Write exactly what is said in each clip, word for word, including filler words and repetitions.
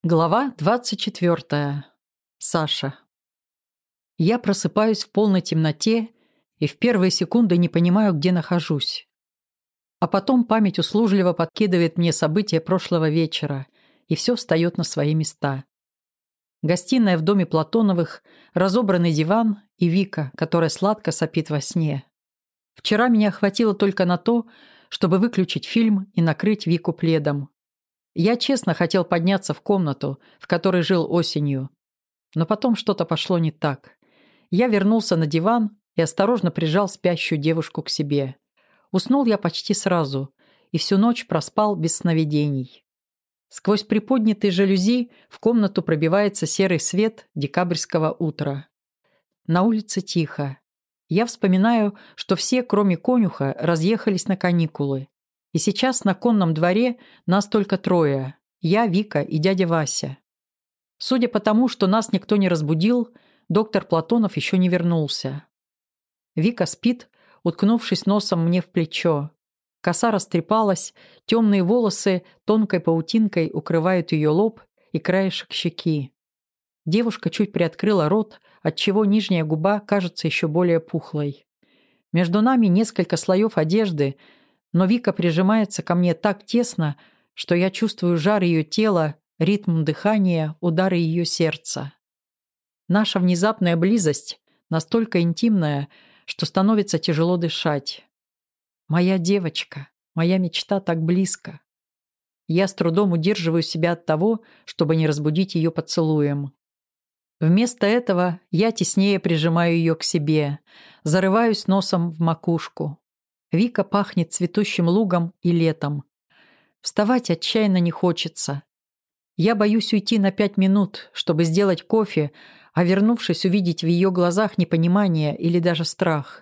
Глава двадцать четвёртая. Саша. Я просыпаюсь в полной темноте и в первые секунды не понимаю, где нахожусь. А потом память услужливо подкидывает мне события прошлого вечера, и все встает на свои места. Гостиная в доме Платоновых, разобранный диван и Вика, которая сладко сопит во сне. Вчера меня хватило только на то, чтобы выключить фильм и накрыть Вику пледом. Я честно хотел подняться в комнату, в которой жил осенью. Но потом что-то пошло не так. Я вернулся на диван и осторожно прижал спящую девушку к себе. Уснул я почти сразу и всю ночь проспал без сновидений. Сквозь приподнятые жалюзи в комнату пробивается серый свет декабрьского утра. На улице тихо. Я вспоминаю, что все, кроме конюха, разъехались на каникулы. И сейчас на конном дворе нас только трое. Я, Вика и дядя Вася. Судя по тому, что нас никто не разбудил, доктор Платонов еще не вернулся. Вика спит, уткнувшись носом мне в плечо. Коса растрепалась, темные волосы тонкой паутинкой укрывают ее лоб и краешек щеки. Девушка чуть приоткрыла рот, отчего нижняя губа кажется еще более пухлой. Между нами несколько слоев одежды, но Вика прижимается ко мне так тесно, что я чувствую жар ее тела, ритм дыхания, удары ее сердца. Наша внезапная близость настолько интимная, что становится тяжело дышать. Моя девочка, моя мечта так близко. Я с трудом удерживаю себя от того, чтобы не разбудить ее поцелуем. Вместо этого я теснее прижимаю ее к себе, зарываюсь носом в макушку. Вика пахнет цветущим лугом и летом. Вставать отчаянно не хочется. Я боюсь уйти на пять минут, чтобы сделать кофе, а вернувшись, увидеть в ее глазах непонимание или даже страх.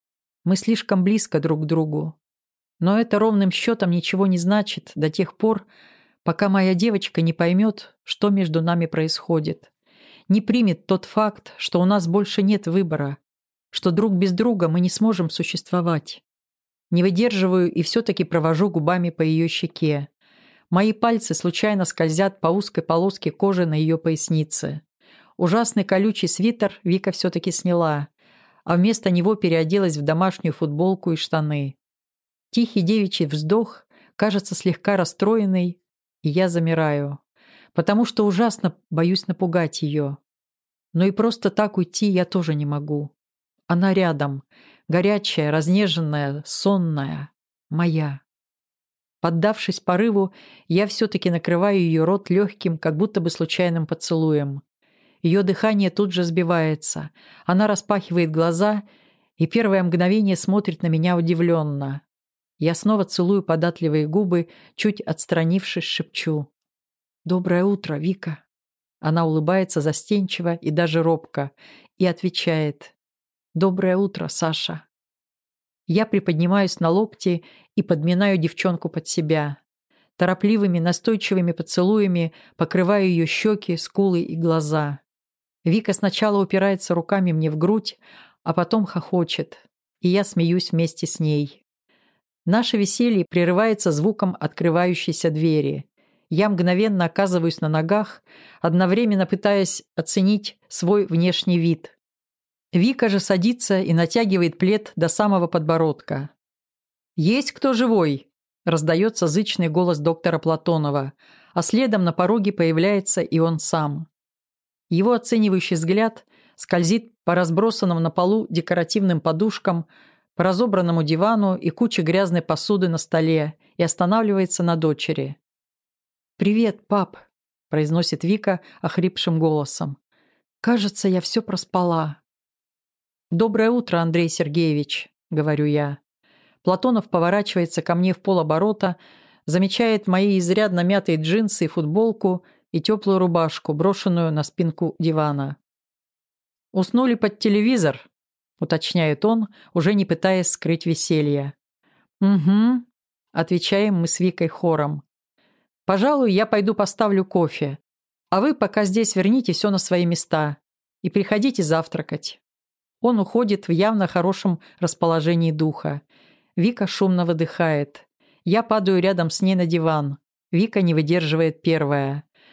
Мы слишком близко друг к другу. Но это ровным счетом ничего не значит до тех пор, пока моя девочка не поймет, что между нами происходит. Не примет тот факт, что у нас больше нет выбора, что друг без друга мы не сможем существовать. Не выдерживаю и все-таки провожу губами по ее щеке. Мои пальцы случайно скользят по узкой полоске кожи на ее пояснице. Ужасный колючий свитер Вика все-таки сняла, а вместо него переоделась в домашнюю футболку и штаны. Тихий девичий вздох кажется слегка расстроенный, и я замираю, потому что ужасно боюсь напугать ее. Но и просто так уйти я тоже не могу. Она рядом, горячая, разнеженная, сонная, моя. Поддавшись порыву, я все-таки накрываю ее рот легким, как будто бы случайным поцелуем. Ее дыхание тут же сбивается. Она распахивает глаза и первое мгновение смотрит на меня удивленно. Я снова целую податливые губы, чуть отстранившись, шепчу: «Доброе утро, Вика». Она улыбается застенчиво и даже робко и отвечает: «Доброе утро, Саша». Я приподнимаюсь на локти и подминаю девчонку под себя. Торопливыми, настойчивыми поцелуями покрываю ее щеки, скулы и глаза. Вика сначала упирается руками мне в грудь, а потом хохочет, и я смеюсь вместе с ней. Наше веселье прерывается звуком открывающейся двери. Я мгновенно оказываюсь на ногах, одновременно пытаясь оценить свой внешний вид. Вика же садится и натягивает плед до самого подбородка. «Есть кто живой?» – раздается зычный голос доктора Платонова, а следом на пороге появляется и он сам. Его оценивающий взгляд скользит по разбросанным на полу декоративным подушкам, по разобранному дивану и куче грязной посуды на столе и останавливается на дочери. «Привет, пап», – произносит Вика охрипшим голосом. «Кажется, я все проспала». «Доброе утро, Андрей Сергеевич», — говорю я. Платонов поворачивается ко мне в полоборота, замечает мои изрядно мятые джинсы и футболку и теплую рубашку, брошенную на спинку дивана. «Уснули под телевизор», — уточняет он, уже не пытаясь скрыть веселье. «Угу», — отвечаем мы с Викой хором. «Пожалуй, я пойду поставлю кофе, а вы пока здесь верните все на свои места и приходите завтракать». Он уходит в явно хорошем расположении духа. Вика шумно выдыхает. Я падаю рядом с ней на диван. Вика не выдерживает первая.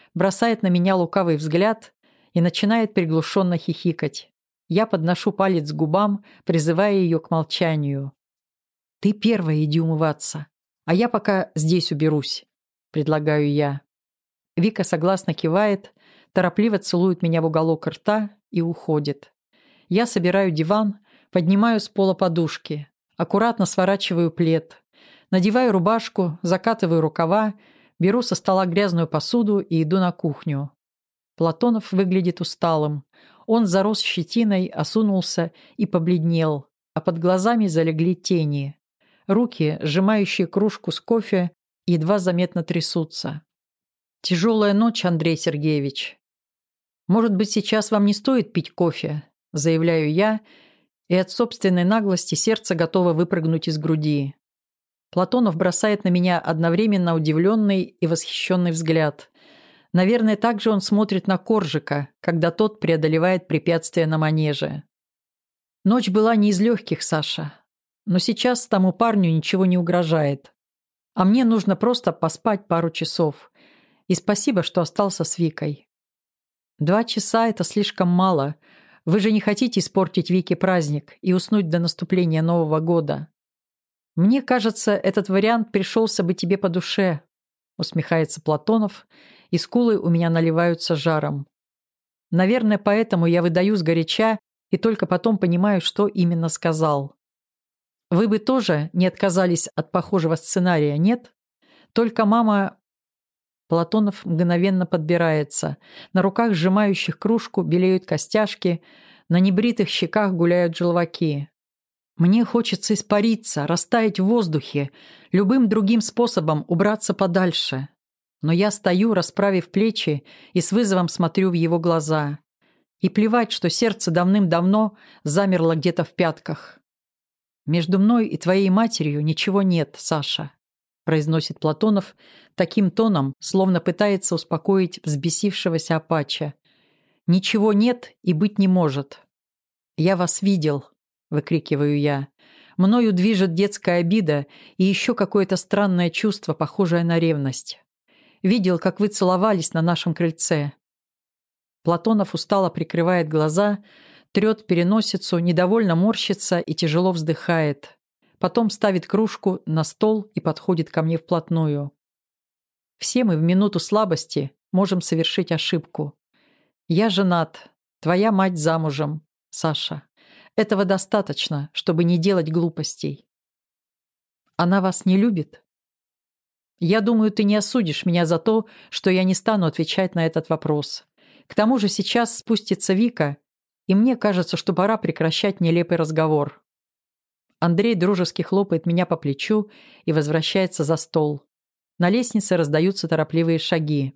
бросает на меня лукавый взгляд и начинает приглушенно хихикать. Я подношу палец к губам, призывая ее к молчанию. «Ты первая иди умываться, а я пока здесь уберусь», — предлагаю я. Вика согласно кивает, торопливо целует меня в уголок рта и уходит. Я собираю диван, поднимаю с пола подушки, аккуратно сворачиваю плед, надеваю рубашку, закатываю рукава, беру со стола грязную посуду и иду на кухню. Платонов выглядит усталым. Он зарос щетиной, осунулся и побледнел, а под глазами залегли тени. Руки, сжимающие кружку с кофе, едва заметно трясутся. «Тяжелая ночь, Андрей Сергеевич. Может быть, сейчас вам не стоит пить кофе?» – заявляю я, и от собственной наглости сердце готово выпрыгнуть из груди. Платонов бросает на меня одновременно удивленный и восхищенный взгляд. Наверное, так же он смотрит на Коржика, когда тот преодолевает препятствия на манеже. Ночь была не из легких, Саша. Но сейчас тому парню ничего не угрожает. А мне нужно просто поспать пару часов. И спасибо, что остался с Викой. Два часа – это слишком мало. Вы же не хотите испортить Вике праздник и уснуть до наступления Нового года. Мне кажется, этот вариант пришелся бы тебе по душе, усмехается Платонов, и скулы у меня наливаются жаром. Наверное, поэтому я выдаю сгоряча и только потом понимаю, что именно сказал. Вы бы тоже не отказались от похожего сценария, нет? Только мама... Платонов мгновенно подбирается. На руках, сжимающих кружку, белеют костяшки, на небритых щеках гуляют желваки. Мне хочется испариться, растаять в воздухе, любым другим способом убраться подальше. Но я стою, расправив плечи, и с вызовом смотрю в его глаза. И плевать, что сердце давным-давно замерло где-то в пятках. «Между мной и твоей матерью ничего нет, Саша», произносит Платонов таким тоном, словно пытается успокоить взбесившегося Апача. «Ничего нет и быть не может». «Я вас видел», — выкрикиваю я. «Мною движет детская обида и еще какое-то странное чувство, похожее на ревность. Видел, как вы целовались на нашем крыльце». Платонов устало прикрывает глаза, трет переносицу, недовольно морщится и тяжело вздыхает. Потом ставит кружку на стол и подходит ко мне вплотную. Все мы в минуту слабости можем совершить ошибку. Я женат, твоя мать замужем, Саша. Этого достаточно, чтобы не делать глупостей. Она вас не любит? Я думаю, ты не осудишь меня за то, что я не стану отвечать на этот вопрос. К тому же сейчас спустится Вика, и мне кажется, что пора прекращать нелепый разговор. Андрей дружески хлопает меня по плечу и возвращается за стол. На лестнице раздаются торопливые шаги.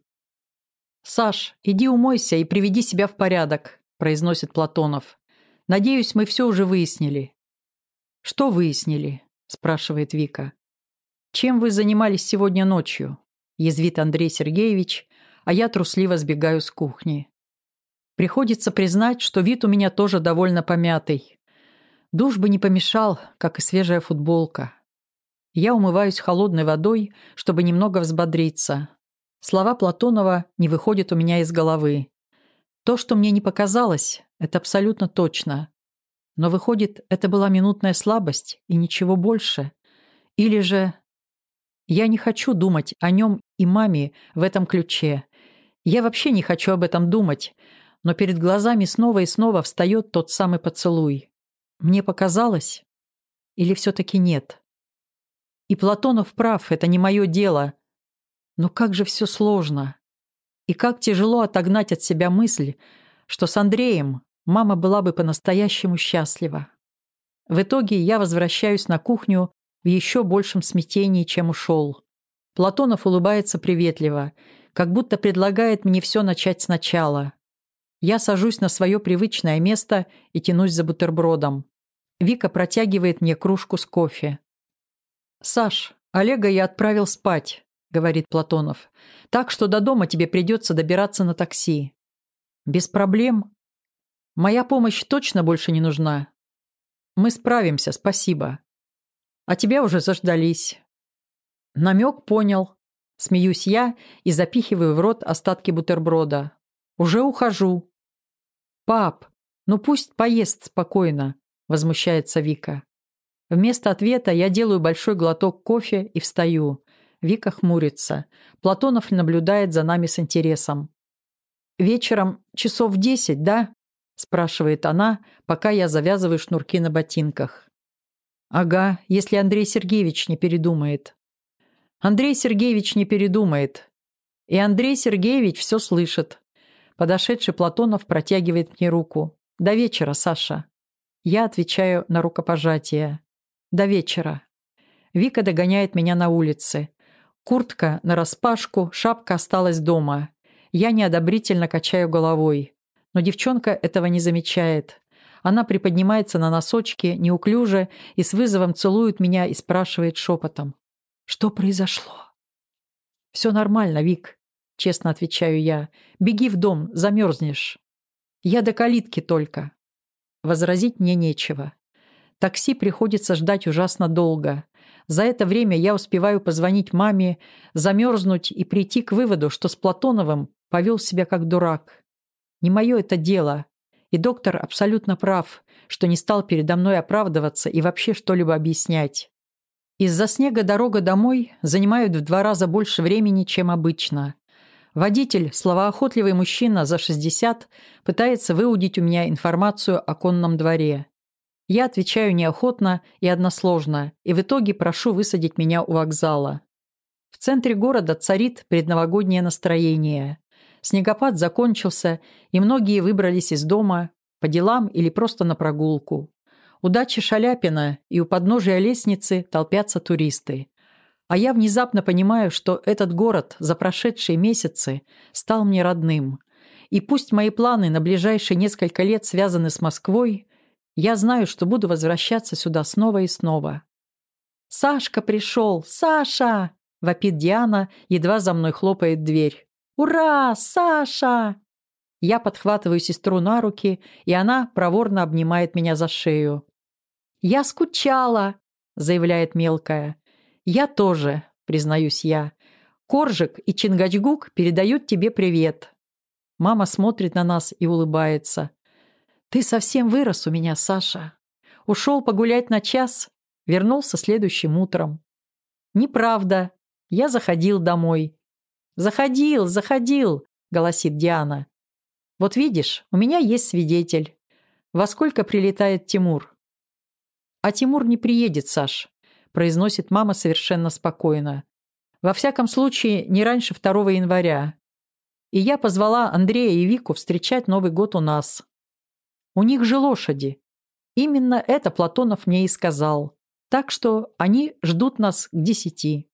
«Саш, иди умойся и приведи себя в порядок», – произносит Платонов. «Надеюсь, мы все уже выяснили». «Что выяснили?» – спрашивает Вика. «Чем вы занимались сегодня ночью?» – язвит Андрей Сергеевич, а я трусливо сбегаю с кухни. Приходится признать, что вид у меня тоже довольно помятый. Душ бы не помешал, как и свежая футболка. Я умываюсь холодной водой, чтобы немного взбодриться. Слова Платонова не выходят у меня из головы. То, что мне не показалось, это абсолютно точно. Но выходит, это была минутная слабость и ничего больше. Или же... Я не хочу думать о нем и маме в этом ключе. Я вообще не хочу об этом думать, но перед глазами снова и снова встает тот самый поцелуй. Мне показалось? Или все-таки нет? И Платонов прав, это не мое дело. Но как же все сложно. И как тяжело отогнать от себя мысль, что с Андреем мама была бы по-настоящему счастлива. В итоге я возвращаюсь на кухню в еще большем смятении, чем ушел. Платонов улыбается приветливо, как будто предлагает мне все начать сначала. Я сажусь на свое привычное место и тянусь за бутербродом. Вика протягивает мне кружку с кофе. «Саш, Олега я отправил спать», — говорит Платонов. «Так что до дома тебе придется добираться на такси». «Без проблем. Моя помощь точно больше не нужна?» «Мы справимся, спасибо. А тебя уже заждались». «Намек понял», — Смеюсь я и запихиваю в рот остатки бутерброда. «Уже ухожу». «Пап, ну пусть поест спокойно», – возмущается Вика. Вместо ответа я делаю большой глоток кофе и встаю. Вика хмурится. Платонов наблюдает за нами с интересом. «Вечером часов в десять, да?» – спрашивает она, пока я завязываю шнурки на ботинках. «Ага, если Андрей Сергеевич не передумает». Андрей Сергеевич не передумает. И Андрей Сергеевич все слышит. Подошедший Платонов протягивает мне руку. «До вечера, Саша». Я отвечаю на рукопожатие. «До вечера». Вика догоняет меня на улице. Куртка нараспашку, шапка осталась дома. Я неодобрительно качаю головой. Но девчонка этого не замечает. Она приподнимается на носочки, неуклюже, и с вызовом целует меня и спрашивает шепотом. «Что произошло?» «Все нормально, Вик», — честно отвечаю я. «Беги в дом, замерзнешь». «Я до калитки только». Возразить мне нечего. Такси приходится ждать ужасно долго. За это время я успеваю позвонить маме, замерзнуть и прийти к выводу, что с Платоновым повел себя как дурак. Не мое это дело. И доктор абсолютно прав, что не стал передо мной оправдываться и вообще что-либо объяснять. Из-за снега дорога домой занимает в два раза больше времени, чем обычно. Водитель, словоохотливый мужчина за шестьдесят, пытается выудить у меня информацию о конном дворе. Я отвечаю неохотно и односложно, и в итоге прошу высадить меня у вокзала. В центре города царит предновогоднее настроение. Снегопад закончился, и многие выбрались из дома по делам или просто на прогулку. У дачи Шаляпина и у подножия лестницы толпятся туристы. А я внезапно понимаю, что этот город за прошедшие месяцы стал мне родным. И пусть мои планы на ближайшие несколько лет связаны с Москвой, я знаю, что буду возвращаться сюда снова и снова. «Сашка пришел! Саша!» – вопит Диана, едва за мной хлопает дверь. «Ура! Саша!» Я подхватываю сестру на руки, и она проворно обнимает меня за шею. «Я скучала», — заявляет мелкая. «Я тоже», — признаюсь я. «Коржик и Чингачгук передают тебе привет». Мама смотрит на нас и улыбается. «Ты совсем вырос у меня, Саша. Ушел погулять на час, вернулся следующим утром». «Неправда. Я заходил домой». «Заходил, заходил», — голосит Диана. «Вот видишь, у меня есть свидетель. Во сколько прилетает Тимур?» «А Тимур не приедет, Саш», – произносит мама совершенно спокойно. «Во всяком случае, не раньше второго января. И я позвала Андрея и Вику встречать Новый год у нас. У них же лошади. Именно это Платонов мне и сказал. Так что они ждут нас к десяти».